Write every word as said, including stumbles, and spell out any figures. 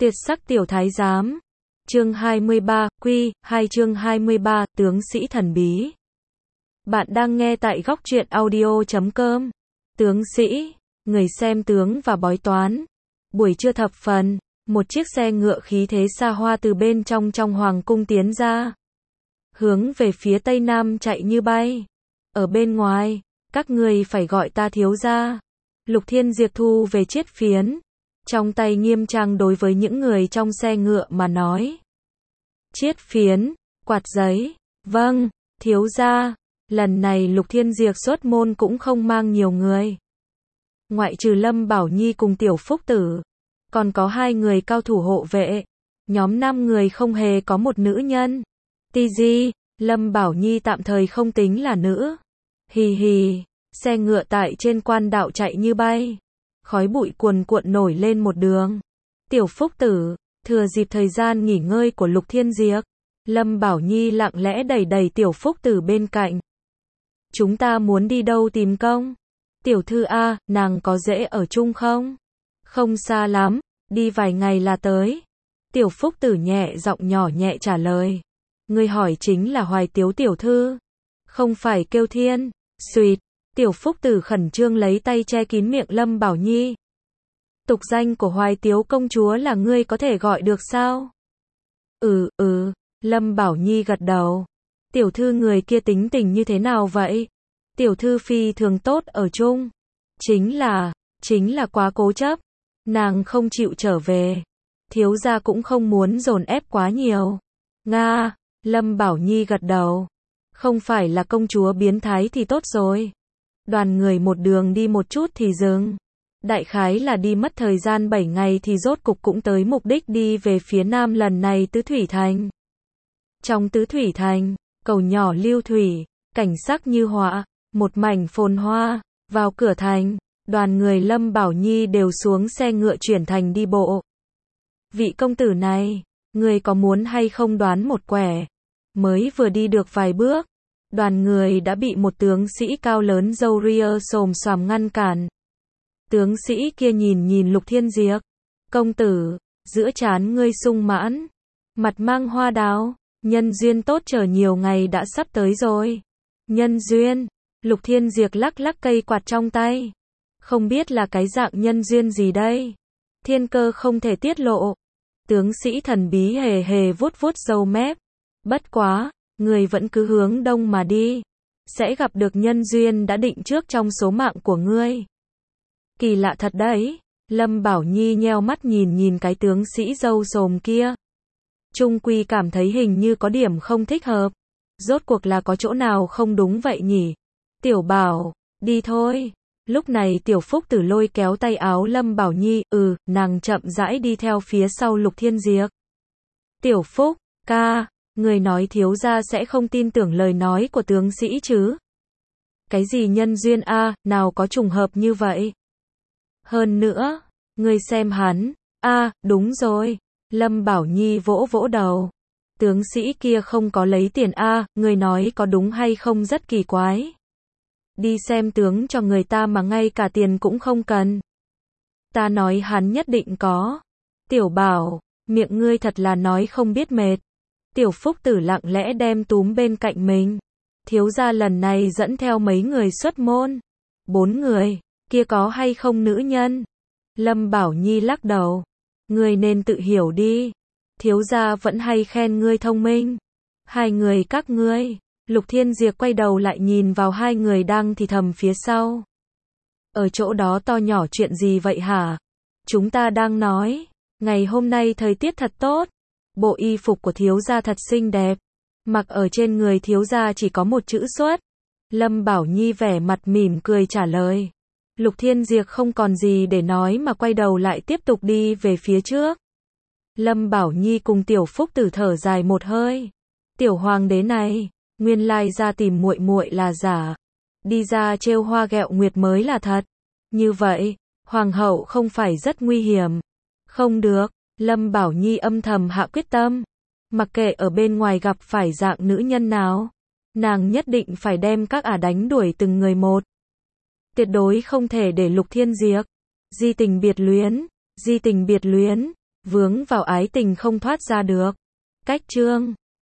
Tuyệt sắc tiểu thái giám. Chương hai mươi ba, Quy, hai chương hai mươi ba, tướng sĩ thần bí. Bạn đang nghe tại góc truyện audio chấm com. Tướng sĩ, người xem tướng và bói toán. Buổi trưa thập phần, một chiếc xe ngựa khí thế xa hoa từ bên trong trong hoàng cung tiến ra. Hướng về phía tây nam chạy như bay. Ở bên ngoài, các người phải gọi ta thiếu gia. Lục Thiên Diệp thu về chiết phiến. Trong tay nghiêm trang đối với những người trong xe ngựa mà nói. Chiết phiến, quạt giấy, vâng, thiếu gia. Lần này Lục Thiên Diệp xuất môn cũng không mang nhiều người. Ngoại trừ Lâm Bảo Nhi cùng Tiểu Phúc Tử. Còn có hai người cao thủ hộ vệ. Nhóm năm người không hề có một nữ nhân. Ti di, Lâm Bảo Nhi tạm thời không tính là nữ. Hì hì, xe ngựa tại trên quan đạo chạy như bay. Khói bụi cuồn cuộn nổi lên một đường. Tiểu Phúc Tử, thừa dịp thời gian nghỉ ngơi của Lục Thiên Diệp, Lâm Bảo Nhi lặng lẽ đẩy đẩy Tiểu Phúc Tử bên cạnh. Chúng ta muốn đi đâu tìm công? Tiểu thư A, nàng có dễ ở chung không? Không xa lắm, đi vài ngày là tới. Tiểu Phúc Tử nhẹ giọng nhỏ nhẹ trả lời. Người hỏi chính là Hoài Tiếu tiểu thư. Không phải Kêu Thiên, suýt. Tiểu Phúc Tử khẩn trương lấy tay che kín miệng Lâm Bảo Nhi. Tục danh của Hoài Tiếu công chúa là ngươi có thể gọi được sao? Ừ, ừ, Lâm Bảo Nhi gật đầu. Tiểu thư người kia tính tình như thế nào vậy? Tiểu thư phi thường tốt ở chung. Chính là, chính là quá cố chấp. Nàng không chịu trở về. Thiếu gia cũng không muốn dồn ép quá nhiều. Nga, Lâm Bảo Nhi gật đầu. Không phải là công chúa biến thái thì tốt rồi. Đoàn người một đường đi một chút thì dừng. Đại khái là đi mất thời gian bảy ngày thì rốt cục cũng tới mục đích đi về phía nam lần này Tứ Thủy Thành. Trong Tứ Thủy Thành, cầu nhỏ lưu thủy, cảnh sắc như họa, một mảnh phồn hoa. Vào cửa thành, đoàn người Lâm Bảo Nhi đều xuống xe ngựa chuyển thành đi bộ. Vị công tử này, người có muốn hay không đoán một quẻ? Mới vừa đi được vài bước, đoàn người đã bị một tướng sĩ cao lớn râu ria xồm xoàm ngăn cản. Tướng sĩ kia nhìn nhìn Lục Thiên Diệp. Công tử, giữa trán ngươi sung mãn, mặt mang hoa đào, nhân duyên tốt chờ nhiều ngày đã sắp tới rồi. Nhân duyên, Lục Thiên Diệp lắc lắc cây quạt trong tay. Không biết là cái dạng nhân duyên gì đây? Thiên cơ không thể tiết lộ. Tướng sĩ thần bí hề hề vuốt vuốt râu mép. Bất quá, người vẫn cứ hướng đông mà đi. Sẽ gặp được nhân duyên đã định trước trong số mạng của ngươi. Kỳ lạ thật đấy. Lâm Bảo Nhi nheo mắt nhìn nhìn cái tướng sĩ râu xồm kia. Trung quy cảm thấy hình như có điểm không thích hợp. Rốt cuộc là có chỗ nào không đúng vậy nhỉ? Tiểu Bảo, đi thôi. Lúc này Tiểu Phúc Tử lôi kéo tay áo Lâm Bảo Nhi, ừ, nàng chậm rãi đi theo phía sau Lục Thiên Diệp. Tiểu Phúc, ca, người nói thiếu gia sẽ không tin tưởng lời nói của tướng sĩ chứ? Cái gì nhân duyên a, nào có trùng hợp như vậy? Hơn nữa, người xem hắn, a, đúng rồi. Lâm Bảo Nhi vỗ vỗ đầu. Tướng sĩ kia không có lấy tiền a, người nói có đúng hay không rất kỳ quái. Đi xem tướng cho người ta mà ngay cả tiền cũng không cần. Ta nói hắn nhất định có. Tiểu Bảo, miệng ngươi thật là nói không biết mệt. Tiểu Phúc Tử lặng lẽ đem túm bên cạnh mình. Thiếu gia lần này dẫn theo mấy người xuất môn. Bốn người, kia có hay không nữ nhân? Lâm Bảo Nhi lắc đầu. Ngươi nên tự hiểu đi. Thiếu gia vẫn hay khen ngươi thông minh. Hai người các ngươi. Lục Thiên Diệp quay đầu lại nhìn vào hai người đang thì thầm phía sau. Ở chỗ đó to nhỏ chuyện gì vậy hả? Chúng ta đang nói. Ngày hôm nay thời tiết thật tốt. Bộ y phục của thiếu gia thật xinh đẹp. Mặc ở trên người thiếu gia chỉ có một chữ xuất. Lâm Bảo Nhi vẻ mặt mỉm cười trả lời. Lục Thiên Diệp không còn gì để nói mà quay đầu lại tiếp tục đi về phía trước. Lâm Bảo Nhi cùng Tiểu Phúc Tử thở dài một hơi. Tiểu hoàng đế này, nguyên lai ra tìm muội muội là giả. Đi ra trêu hoa ghẹo nguyệt mới là thật. Như vậy, hoàng hậu không phải rất nguy hiểm. Không được, Lâm Bảo Nhi âm thầm hạ quyết tâm. Mặc kệ ở bên ngoài gặp phải dạng nữ nhân nào, nàng nhất định phải đem các ả đánh đuổi từng người một. Tuyệt đối không thể để Lục Thiên Diệp di tình biệt luyến, di tình biệt luyến. vướng vào ái tình không thoát ra được. Cách chương